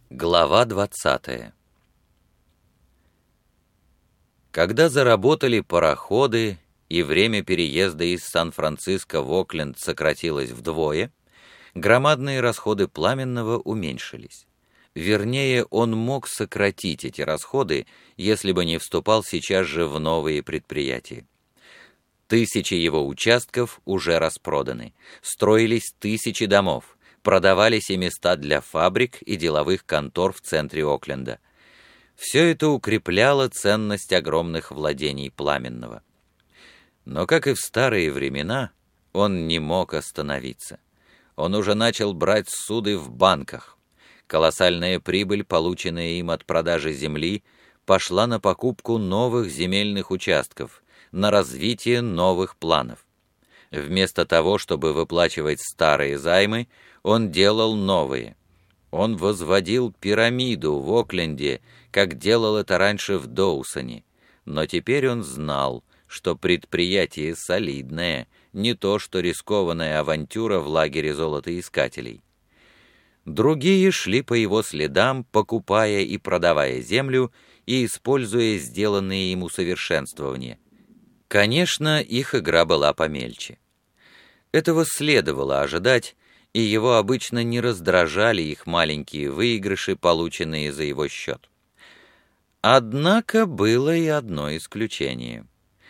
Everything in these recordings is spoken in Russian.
Глава 20. Когда заработали пароходы и время переезда из Сан-Франциско в Окленд сократилось вдвое, громадные расходы Пламенного уменьшились. Вернее, он мог сократить эти расходы, если бы не вступал сейчас же в новые предприятия. Тысячи его участков уже распроданы, строились тысячи домов, продавались и места для фабрик и деловых контор в центре Окленда. Все это укрепляло ценность огромных владений Пламенного. Но, как и в старые времена, он не мог остановиться. Он уже начал брать суды в банках. Колоссальная прибыль, полученная им от продажи земли, пошла на покупку новых земельных участков, на развитие новых планов. Вместо того, чтобы выплачивать старые займы, он делал новые. Он возводил пирамиду в Окленде, как делал это раньше в Доусоне. Но теперь он знал, что предприятие солидное, не то что рискованная авантюра в лагере золотоискателей. Другие шли по его следам, покупая и продавая землю и используя сделанные им усовершенствования. Конечно, их игра была помельче. Этого следовало ожидать, и его обычно не раздражали их маленькие выигрыши, полученные за его счет. Однако было и одно исключение.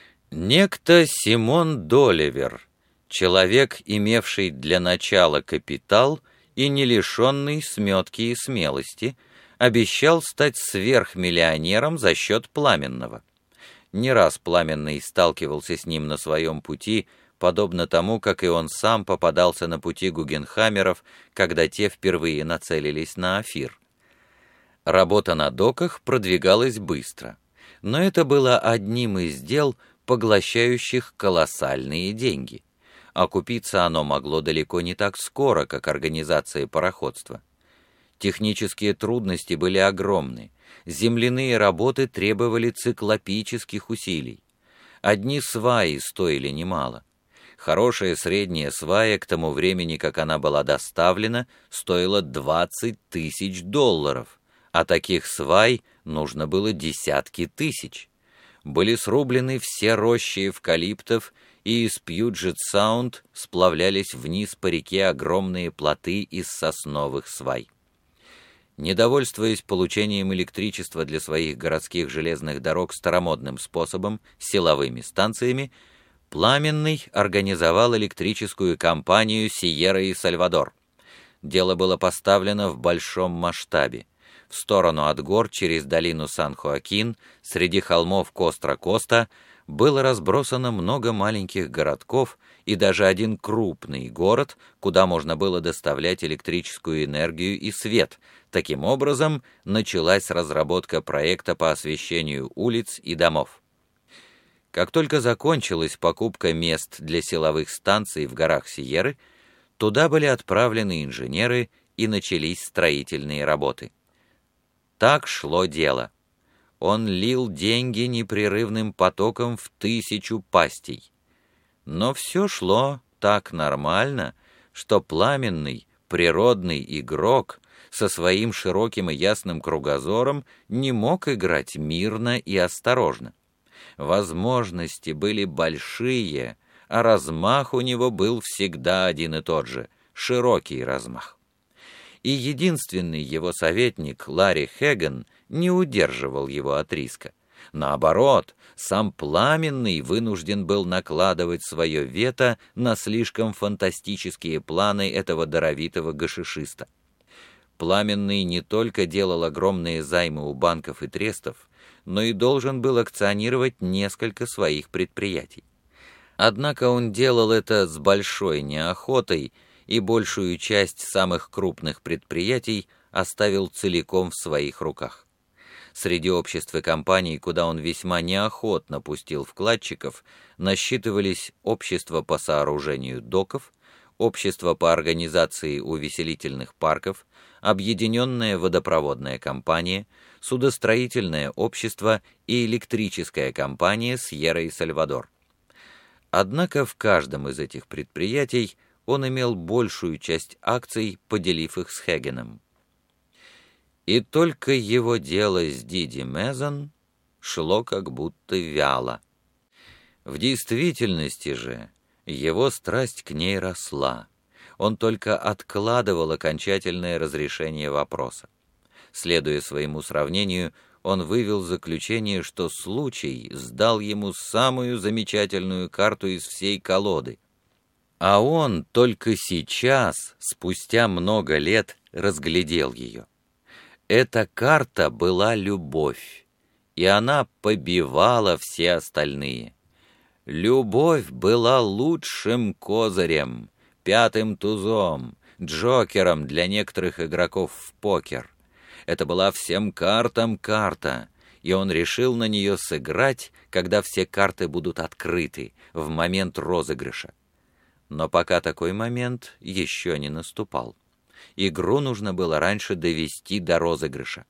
Некто Симон Доливер, человек, имевший для начала капитал и не лишенный сметки и смелости, обещал стать сверхмиллионером за счет Пламенного. Не раз Пламенный сталкивался с ним на своем пути, подобно тому, как и он сам попадался на пути Гугенхаммеров, когда те впервые нацелились на Офир. Работа на доках продвигалась быстро, но это было одним из дел, поглощающих колоссальные деньги. Окупиться оно могло далеко не так скоро, как организация пароходства. Технические трудности были огромны, земляные работы требовали циклопических усилий. Одни сваи стоили немало. Хорошая средняя свая к тому времени, как она была доставлена, стоила $20 000, а таких свай нужно было десятки тысяч. Были срублены все рощи эвкалиптов, и из Пьюджет-Саунд сплавлялись вниз по реке огромные плоты из сосновых свай. Недовольствуясь получением электричества для своих городских железных дорог старомодным способом, силовыми станциями, Пламенный организовал электрическую компанию «Сиерра и Сальвадор». Дело было поставлено в большом масштабе. В сторону от гор, через долину Сан-Хоакин, среди холмов Костра-Коста, было разбросано много маленьких городков и даже один крупный город, куда можно было доставлять электрическую энергию и свет. Таким образом, началась разработка проекта по освещению улиц и домов. Как только закончилась покупка мест для силовых станций в горах Сиерры, туда были отправлены инженеры и начались строительные работы. Так шло дело. Он лил деньги непрерывным потоком в 1000 пастей. Но все шло так нормально, что Пламенный, природный игрок, со своим широким и ясным кругозором не мог играть мирно и осторожно. Возможности были большие, а размах у него был всегда один и тот же — широкий размах. И единственный его советник, Ларри Хэгган, не удерживал его от риска. Наоборот, сам Пламенный вынужден был накладывать свое вето на слишком фантастические планы этого даровитого гашишиста. Пламенный не только делал огромные займы у банков и трестов, но и должен был акционировать несколько своих предприятий. Однако он делал это с большой неохотой, и большую часть самых крупных предприятий оставил целиком в своих руках. Среди обществ и компаний, куда он весьма неохотно пустил вкладчиков, насчитывались общество по сооружению доков, общество по организации увеселительных парков, объединенная водопроводная компания, судостроительное общество и электрическая компания «Сьерра и Сальвадор». Однако в каждом из этих предприятий он имел большую часть акций, поделив их с Хэгганом. И только его дело с Диди Мезон шло как будто вяло. В действительности же его страсть к ней росла. Он только откладывал окончательное разрешение вопроса. Следуя своему сравнению, он вывел заключение, что случай сдал ему самую замечательную карту из всей колоды. А он только сейчас, спустя много лет, разглядел ее. Эта карта была любовь, и она побивала все остальные. Любовь была лучшим козырем, пятым тузом, джокером для некоторых игроков в покер. Это была всем картам карта, и он решил на нее сыграть, когда все карты будут открыты, в момент розыгрыша. Но пока такой момент еще не наступал. Игру нужно было раньше довести до розыгрыша.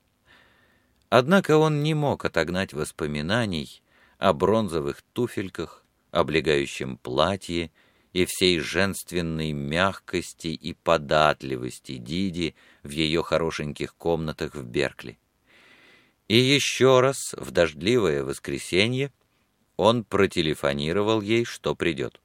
Однако он не мог отогнать воспоминаний о бронзовых туфельках, облегающем платье и всей женственной мягкости и податливости Диди в ее хорошеньких комнатах в Беркли. И еще раз, в дождливое воскресенье, он протелефонировал ей, что придет.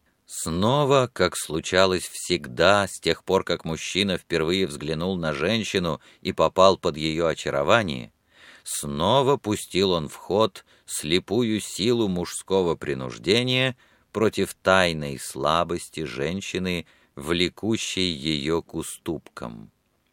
Снова, как случалось всегда, с тех пор, как мужчина впервые взглянул на женщину и попал под ее очарование, снова пустил он в ход слепую силу мужского принуждения против тайной слабости женщины, влекущей ее к уступкам.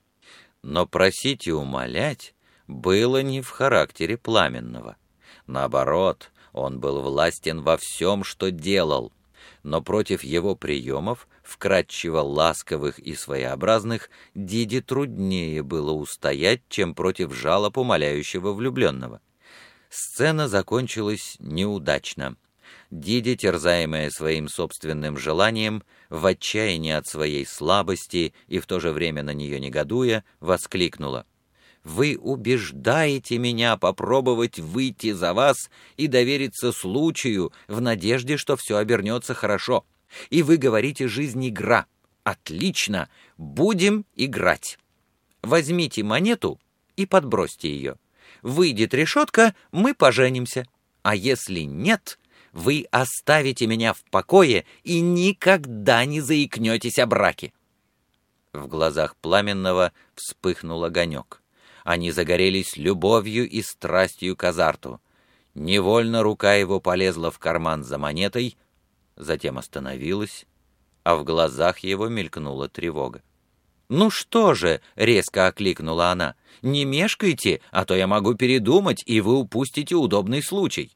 Но просить и умолять было не в характере Пламенного. Наоборот, он был властен во всем, что делал, но против его приемов, вкрадчиво ласковых и своеобразных, Диди труднее было устоять, чем против жалоб умоляющего влюбленного. Сцена закончилась неудачно. Диди, терзаемая своим собственным желанием, в отчаянии от своей слабости и в то же время на нее негодуя, воскликнула: «Вы убеждаете меня попробовать выйти за вас и довериться случаю в надежде, что все обернется хорошо. И вы говорите, жизнь игра. Отлично, будем играть. Возьмите монету и подбросьте ее. Выйдет решетка, мы поженимся. А если нет, вы оставите меня в покое и никогда не заикнетесь о браке». В глазах Пламенного вспыхнул огонек. Они загорелись любовью и страстью к азарту. Невольно рука его полезла в карман за монетой, затем остановилась, а в глазах его мелькнула тревога. «Ну что же?» — резко окликнула она. «Не мешкайте, а то я могу передумать, и вы упустите удобный случай».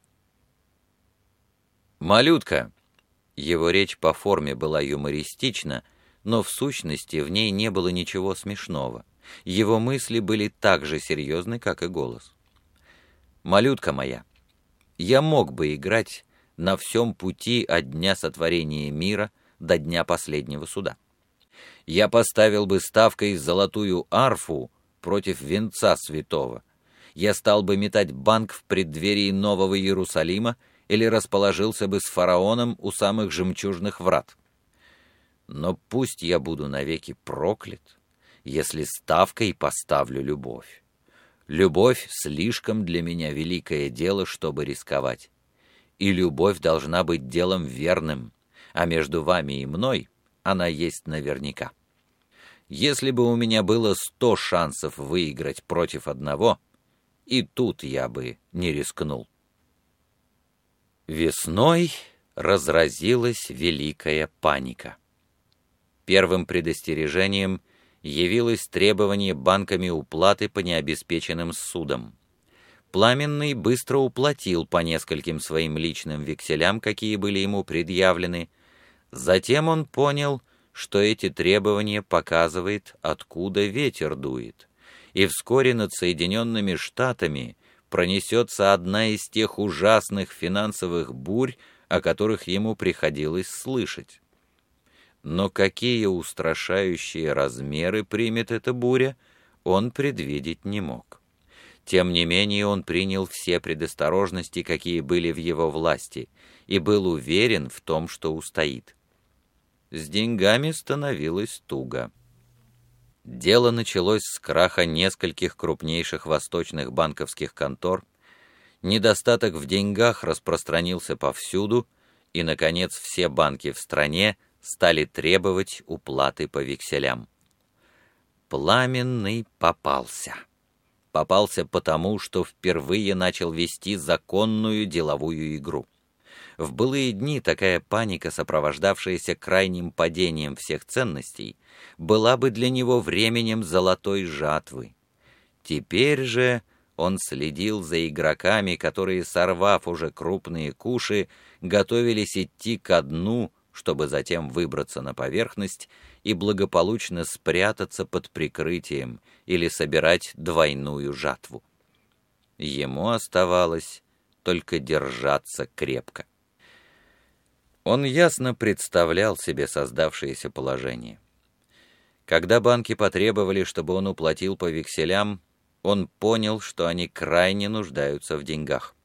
«Малютка!» Его речь по форме была юмористична, но в сущности в ней не было ничего смешного. Его мысли были так же серьезны, как и голос. «Малютка моя, я мог бы играть на всем пути от дня сотворения мира до дня последнего суда. Я поставил бы ставкой золотую арфу против венца святого. Я стал бы метать банк в преддверии Нового Иерусалима или расположился бы с фараоном у самых жемчужных врат. Но пусть я буду навеки проклят, если ставкой поставлю любовь. Любовь слишком для меня великое дело, чтобы рисковать. И любовь должна быть делом верным, а между вами и мной она есть наверняка. Если бы у меня было 100 шансов выиграть против одного, и тут я бы не рискнул». Весной разразилась великая паника. Первым предостережением явилось требование банками уплаты по необеспеченным ссудам. Пламенный быстро уплатил по нескольким своим личным векселям, какие были ему предъявлены. Затем он понял, что эти требования показывают, откуда ветер дует, и вскоре над Соединенными Штатами пронесется одна из тех ужасных финансовых бурь, о которых ему приходилось слышать. Но какие устрашающие размеры примет эта буря, он предвидеть не мог. Тем не менее он принял все предосторожности, какие были в его власти, и был уверен в том, что устоит. С деньгами становилось туго. Дело началось с краха нескольких крупнейших восточных банковских контор, недостаток в деньгах распространился повсюду, и, наконец, все банки в стране стали требовать уплаты по векселям. Пламенный попался. Попался потому, что впервые начал вести законную деловую игру. В былые дни такая паника, сопровождавшаяся крайним падением всех ценностей, была бы для него временем золотой жатвы. Теперь же он следил за игроками, которые, сорвав уже крупные куши, готовились идти ко дну, чтобы затем выбраться на поверхность и благополучно спрятаться под прикрытием или собирать двойную жатву. Ему оставалось только держаться крепко. Он ясно представлял себе создавшееся положение. Когда банки потребовали, чтобы он уплатил по векселям, он понял, что они крайне нуждаются в деньгах.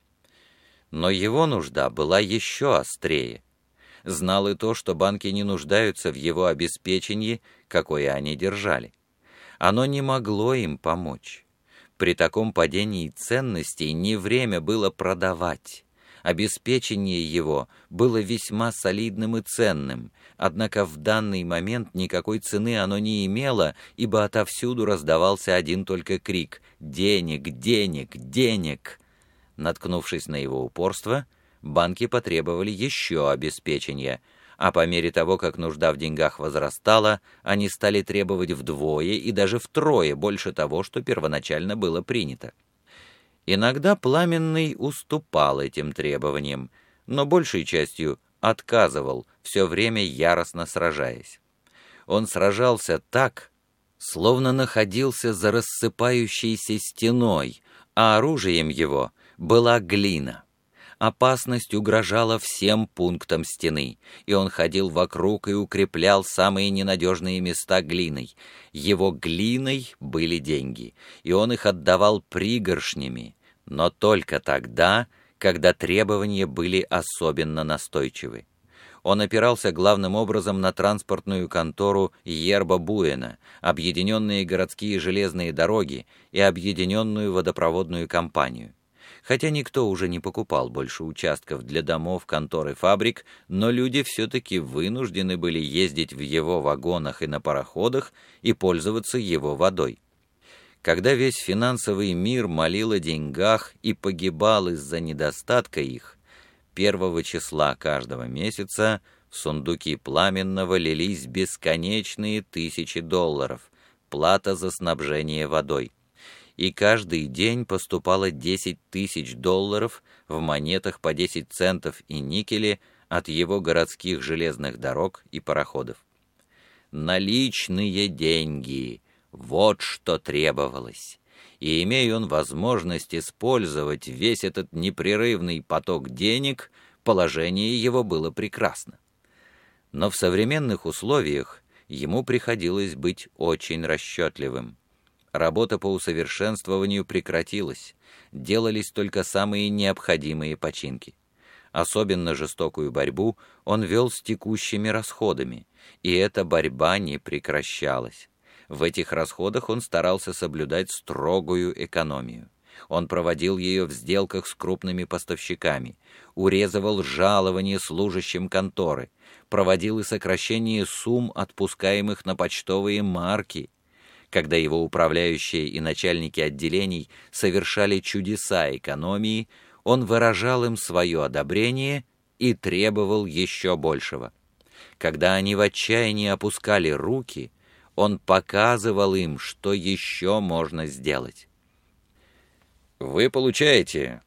Но его нужда была еще острее. Знал и то, что банки не нуждаются в его обеспечении, какое они держали. Оно не могло им помочь. При таком падении ценностей не время было продавать. Обеспечение его было весьма солидным и ценным, однако в данный момент никакой цены оно не имело, ибо отовсюду раздавался один только крик «Денег! Денег! Денег!». Наткнувшись на его упорство, банки потребовали еще обеспечения, а по мере того, как нужда в деньгах возрастала, они стали требовать вдвое и даже втрое больше того, что первоначально было принято. Иногда Пламенный уступал этим требованиям, но большей частью отказывал, все время яростно сражаясь. Он сражался так, словно находился за рассыпающейся стеной, а оружием его была глина. Опасность угрожала всем пунктам стены, и он ходил вокруг и укреплял самые ненадежные места глиной. Его глиной были деньги, и он их отдавал пригоршнями, но только тогда, когда требования были особенно настойчивы. Он опирался главным образом на транспортную контору Йерба Буэна, объединенные городские железные дороги и объединенную водопроводную компанию. Хотя никто уже не покупал больше участков для домов, контор и фабрик, но люди все-таки вынуждены были ездить в его вагонах и на пароходах и пользоваться его водой. Когда весь финансовый мир молил о деньгах и погибал из-за недостатка их, 1 числа каждого месяца в сундуки Пламенного лились бесконечные $1000, плата за снабжение водой. И каждый день поступало $10 000 в монетах по 10 центов и никеле от его городских железных дорог и пароходов. Наличные деньги — вот что требовалось. И имея он возможность использовать весь этот непрерывный поток денег, положение его было прекрасно. Но в современных условиях ему приходилось быть очень расчетливым. Работа по усовершенствованию прекратилась, делались только самые необходимые починки. Особенно жестокую борьбу он вел с текущими расходами, и эта борьба не прекращалась. В этих расходах он старался соблюдать строгую экономию. Он проводил ее в сделках с крупными поставщиками, урезывал жалования служащим конторы, проводил и сокращение сумм, отпускаемых на почтовые марки. Когда его управляющие и начальники отделений совершали чудеса экономии, он выражал им свое одобрение и требовал еще большего. Когда они в отчаянии опускали руки, он показывал им, что еще можно сделать. «Вы получаете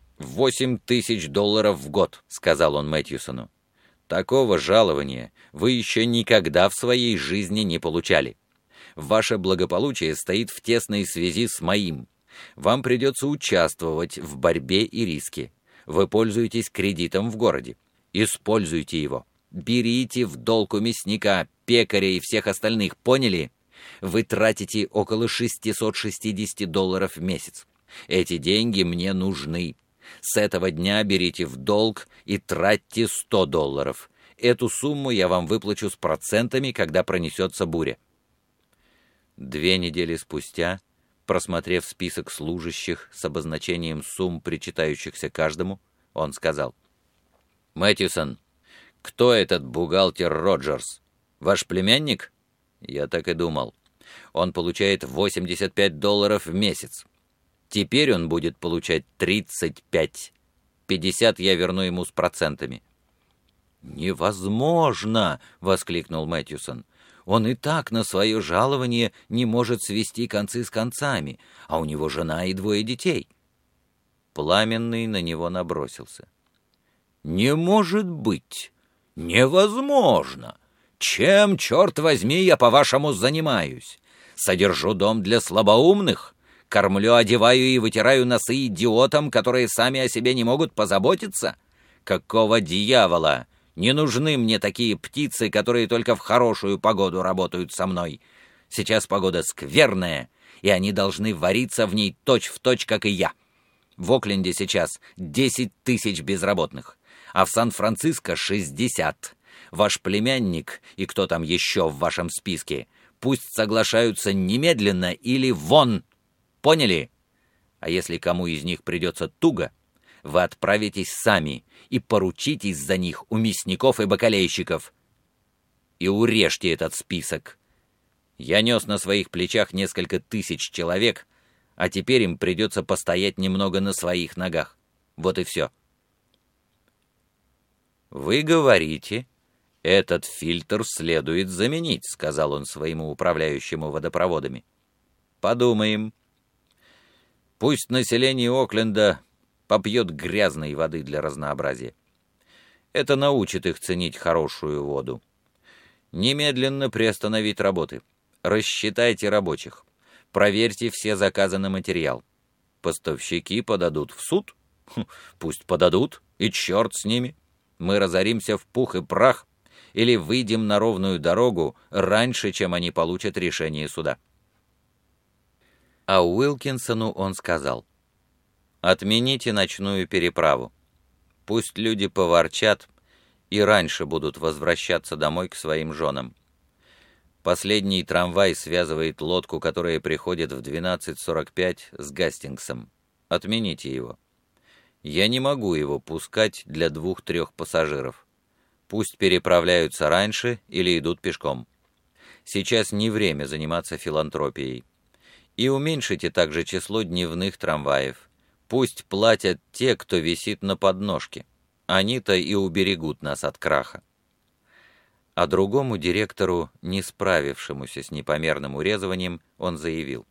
$8000 в год», — сказал он Мэтьюсону. «Такого жалования вы еще никогда в своей жизни не получали. Ваше благополучие стоит в тесной связи с моим. Вам придется участвовать в борьбе и риске. Вы пользуетесь кредитом в городе. Используйте его. Берите в долг у мясника, пекаря и всех остальных, поняли? Вы тратите около $660 в месяц. Эти деньги мне нужны. С этого дня берите в долг и тратьте $100. Эту сумму я вам выплачу с процентами, когда пронесется буря». 2 недели спустя, просмотрев список служащих с обозначением сумм, причитающихся каждому, он сказал: «Мэтьюсон, кто этот бухгалтер Роджерс? Ваш племянник?» «Я так и думал. Он получает $85 в месяц. Теперь он будет получать 35. 50 я верну ему с процентами». «Невозможно!» — воскликнул Мэтьюсон. «Он и так на свое жалование не может свести концы с концами, а у него жена и 2 детей». Пламенный на него набросился. «Не может быть! Невозможно! Чем, черт возьми, я, по-вашему, занимаюсь? Содержу дом для слабоумных? Кормлю, одеваю и вытираю носы идиотам, которые сами о себе не могут позаботиться? Какого дьявола? Не нужны мне такие птицы, которые только в хорошую погоду работают со мной. Сейчас погода скверная, и они должны вариться в ней точь-в-точь, как и я. В Окленде сейчас 10 тысяч безработных, а в Сан-Франциско 60. Ваш племянник и кто там еще в вашем списке пусть соглашаются немедленно или вон. Поняли? А если кому из них придется туго, вы отправитесь сами и поручитесь за них у мясников и бакалейщиков. И урежьте этот список. Я нес на своих плечах несколько тысяч человек, а теперь им придется постоять немного на своих ногах. Вот и все». «Вы говорите, этот фильтр следует заменить», — сказал он своему управляющему водопроводами. «Подумаем. Пусть население Окленда попьет грязной воды для разнообразия. Это научит их ценить хорошую воду. Немедленно приостановить работы. Рассчитайте рабочих. Проверьте все заказы на материал. Поставщики подадут в суд? Пусть подадут, и черт с ними. Мы разоримся в пух и прах или выйдем на ровную дорогу раньше, чем они получат решение суда». А Уилкинсону он сказал: «Отмените ночную переправу. Пусть люди поворчат и раньше будут возвращаться домой к своим женам. Последний трамвай связывает лодку, которая приходит в 12:45 с Гастингсом. Отмените его. Я не могу его пускать для 2-3 пассажиров. Пусть переправляются раньше или идут пешком. Сейчас не время заниматься филантропией. И уменьшите также число дневных трамваев. Пусть платят те, кто висит на подножке. Они-то и уберегут нас от краха». А другому директору, не справившемуся с непомерным урезыванием, он заявил: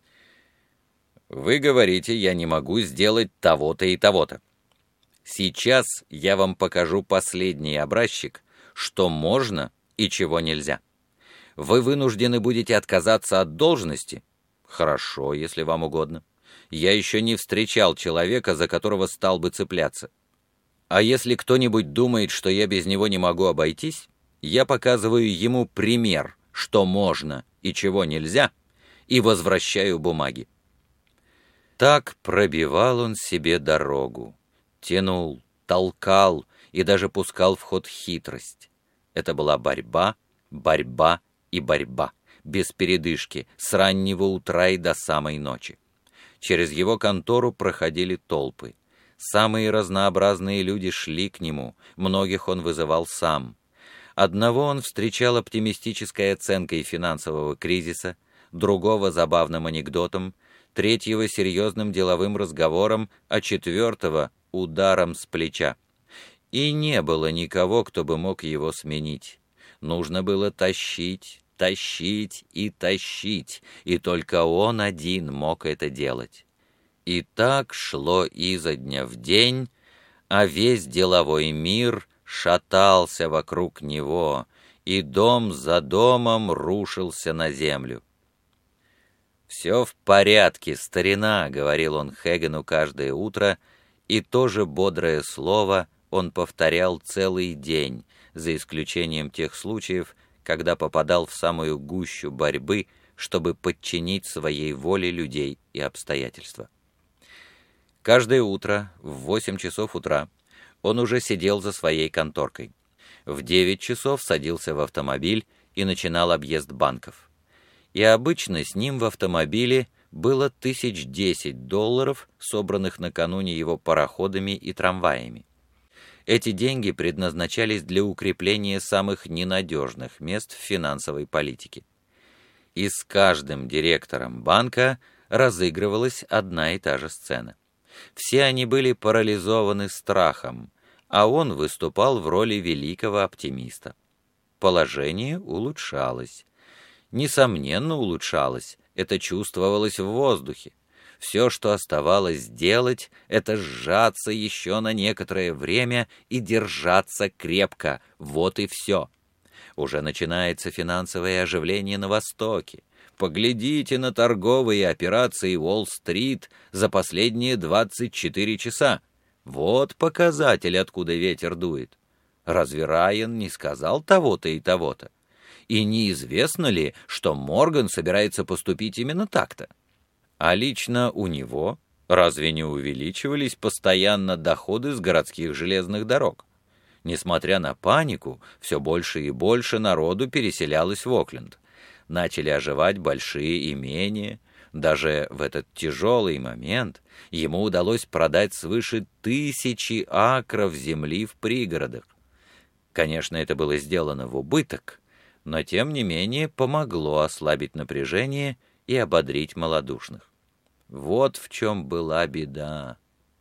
«Вы говорите, я не могу сделать того-то и того-то. Сейчас я вам покажу последний образчик, что можно и чего нельзя. Вы вынуждены будете отказаться от должности. Хорошо, если вам угодно. Я еще не встречал человека, за которого стал бы цепляться. А если кто-нибудь думает, что я без него не могу обойтись, я показываю ему пример, что можно и чего нельзя, и возвращаю бумаги». Так пробивал он себе дорогу, тянул, толкал и даже пускал в ход хитрость. Это была борьба, борьба и борьба, без передышки, с раннего утра и до самой ночи. Через его контору проходили толпы. Самые разнообразные люди шли к нему, многих он вызывал сам. Одного он встречал оптимистической оценкой финансового кризиса, другого забавным анекдотом, третьего серьезным деловым разговором, а четвертого ударом с плеча. И не было никого, кто бы мог его сменить. Нужно было тащить, тащить и тащить, и только он один мог это делать. И так шло изо дня в день, а весь деловой мир шатался вокруг него, и дом за домом рушился на землю. «Все в порядке, старина», — говорил он Хэгену каждое утро, и то же бодрое слово он повторял целый день, за исключением тех случаев, когда попадал в самую гущу борьбы, чтобы подчинить своей воле людей и обстоятельства. Каждое утро в 8 часов утра он уже сидел за своей конторкой. В 9 часов садился в автомобиль и начинал объезд банков. и обычно с ним в автомобиле было $1010, собранных накануне его пароходами и трамваями. Эти деньги предназначались для укрепления самых ненадежных мест в финансовой политике. И с каждым директором банка разыгрывалась одна и та же сцена. Все они были парализованы страхом, а он выступал в роли великого оптимиста. Положение улучшалось. Несомненно, улучшалось, это чувствовалось в воздухе. Все, что оставалось делать, это сжаться еще на некоторое время и держаться крепко. Вот и все. Уже начинается финансовое оживление на Востоке. Поглядите на торговые операции Уолл-стрит за последние 24 часа. Вот показатель, откуда ветер дует. Разве Райан не сказал того-то и того-то? И неизвестно ли, что Морган собирается поступить именно так-то? А лично у него разве не увеличивались постоянно доходы с городских железных дорог? Несмотря на панику, все больше и больше народу переселялось в Окленд. Начали оживать большие имения. Даже в этот тяжелый момент ему удалось продать свыше 1000 акров земли в пригородах. Конечно, это было сделано в убыток, но тем не менее помогло ослабить напряжение и ободрить малодушных. Вот в чем была беда.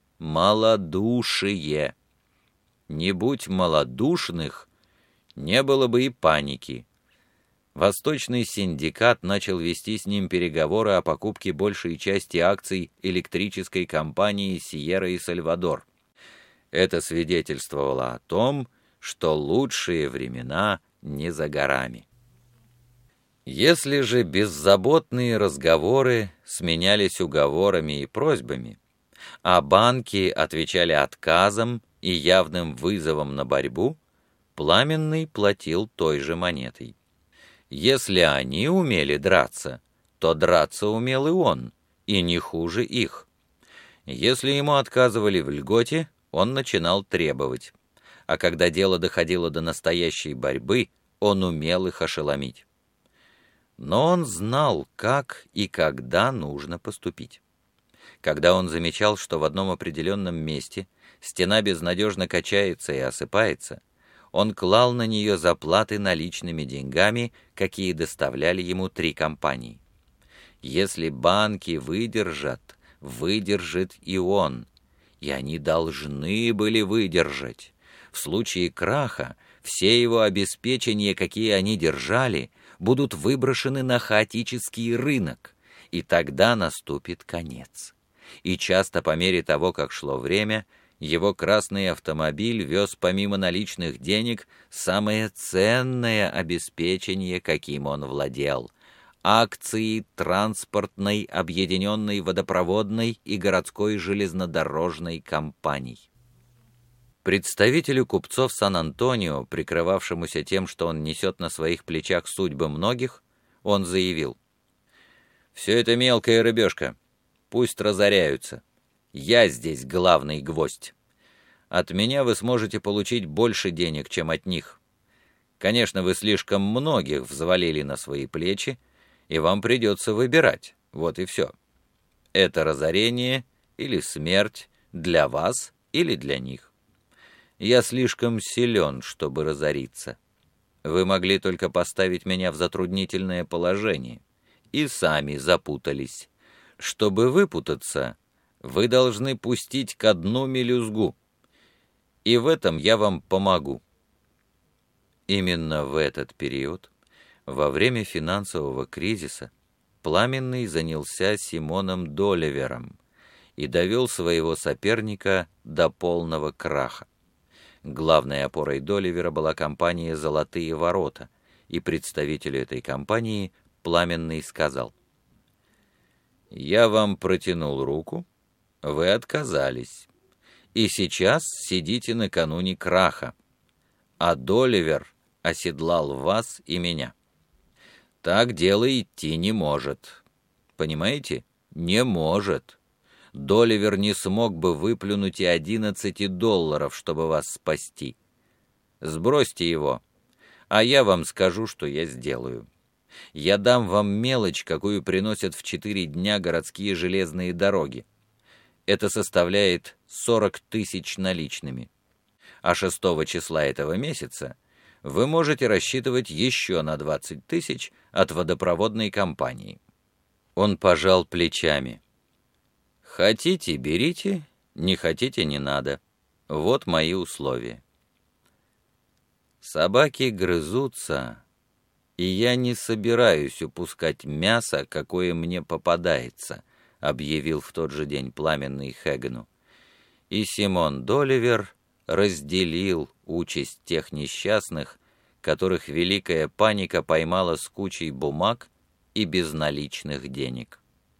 Малодушие. Не будь малодушных, не было бы и паники. Восточный синдикат начал вести с ним переговоры о покупке большей части акций электрической компании «Сиерра и Сальвадор». Это свидетельствовало о том, что лучшие времена не за горами. Если же беззаботные разговоры сменялись уговорами и просьбами, а банки отвечали отказом и явным вызовом на борьбу, Пламенный платил той же монетой. Если они умели драться, то драться умел и он, и не хуже их. Если ему отказывали в льготе, он начинал требовать. А когда дело доходило до настоящей борьбы, он умел их ошеломить. Но он знал, как и когда нужно поступить. Когда он замечал, что в одном определенном месте стена безнадежно качается и осыпается, он клал на нее заплаты наличными деньгами, какие доставляли ему 3 компании. Если банки выдержат, выдержит и он, и они должны были выдержать. В случае краха все его обеспечения, какие они держали, будут выброшены на хаотический рынок, и тогда наступит конец. И часто по мере того, как шло время, его красный автомобиль вез помимо наличных денег самое ценное обеспечение, каким он владел — акции транспортной, объединенной водопроводной и городской железнодорожной компаний. Представителю купцов Сан-Антонио, прикрывавшемуся тем, что он несет на своих плечах судьбы многих, он заявил: «Все это мелкая рыбешка, пусть разоряются. Я здесь главный гвоздь. От меня вы сможете получить больше денег, чем от них. Конечно, вы слишком многих взвалили на свои плечи, и вам придется выбирать, вот и все. Это разорение или смерть для вас или для них. Я слишком силен, чтобы разориться. Вы могли только поставить меня в затруднительное положение, и сами запутались. Чтобы выпутаться, вы должны пустить ко дну мелюзгу, и в этом я вам помогу». Именно в этот период, во время финансового кризиса, Пламенный занялся Симоном Доливером и довел своего соперника до полного краха. Главной опорой Доливера была компания «Золотые ворота», и представителю этой компании Пламенный сказал: «Я вам протянул руку, вы отказались, и сейчас сидите накануне краха, а Доливер оседлал вас и меня. Так дело идти не может. Понимаете? Не может. Доливер не смог бы выплюнуть и $11, чтобы вас спасти. Сбросьте его, а я вам скажу, что я сделаю. Я дам вам мелочь, какую приносят в 4 дня городские железные дороги. Это составляет 40 тысяч наличными. А 6 числа этого месяца вы можете рассчитывать еще на 20 тысяч от водопроводной компании». Он пожал плечами. «Хотите — берите, не хотите — не надо. Вот мои условия. Собаки грызутся, и я не собираюсь упускать мясо, какое мне попадается», объявил в тот же день Пламенный Хэгену. И Симон Доливер разделил участь тех несчастных, которых великая паника поймала с кучей бумаг и безналичных денег.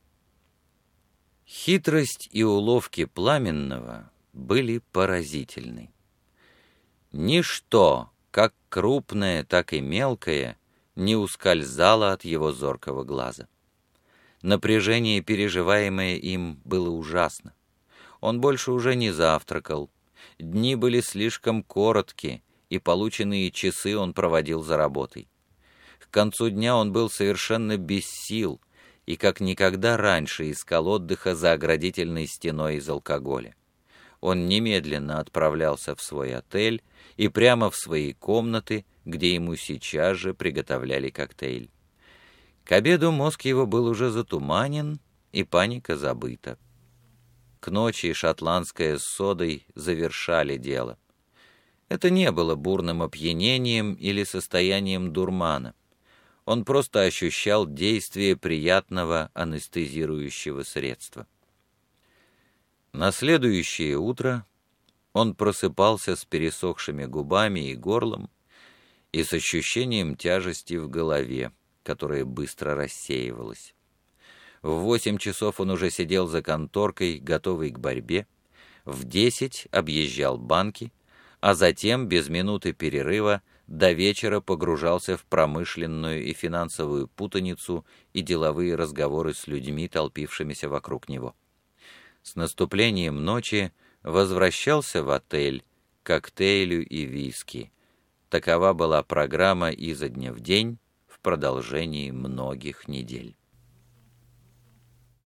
Хитрость и уловки Пламенного были поразительны. Ничто, как крупное, так и мелкое, не ускользало от его зоркого глаза. Напряжение, переживаемое им, было ужасно. Он больше уже не завтракал. Дни были слишком коротки, и полученные часы он проводил за работой. К концу дня он был совершенно без сил и как никогда раньше искал отдыха за оградительной стеной из алкоголя. Он немедленно отправлялся в свой отель и прямо в свои комнаты, где ему сейчас же приготовляли коктейль. К обеду мозг его был уже затуманен, и паника забыта. К ночи шотландская с содой завершали дело. Это не было бурным опьянением или состоянием дурмана. Он просто ощущал действие приятного анестезирующего средства. На следующее утро он просыпался с пересохшими губами и горлом и с ощущением тяжести в голове, которая быстро рассеивалась. В 8 часов он уже сидел за конторкой, готовый к борьбе, в 10 объезжал банки, а затем, без минуты перерыва, до вечера погружался в промышленную и финансовую путаницу и деловые разговоры с людьми, толпившимися вокруг него. С наступлением ночи возвращался в отель, к коктейлю и виски. Такова была программа изо дня в день в продолжении многих недель.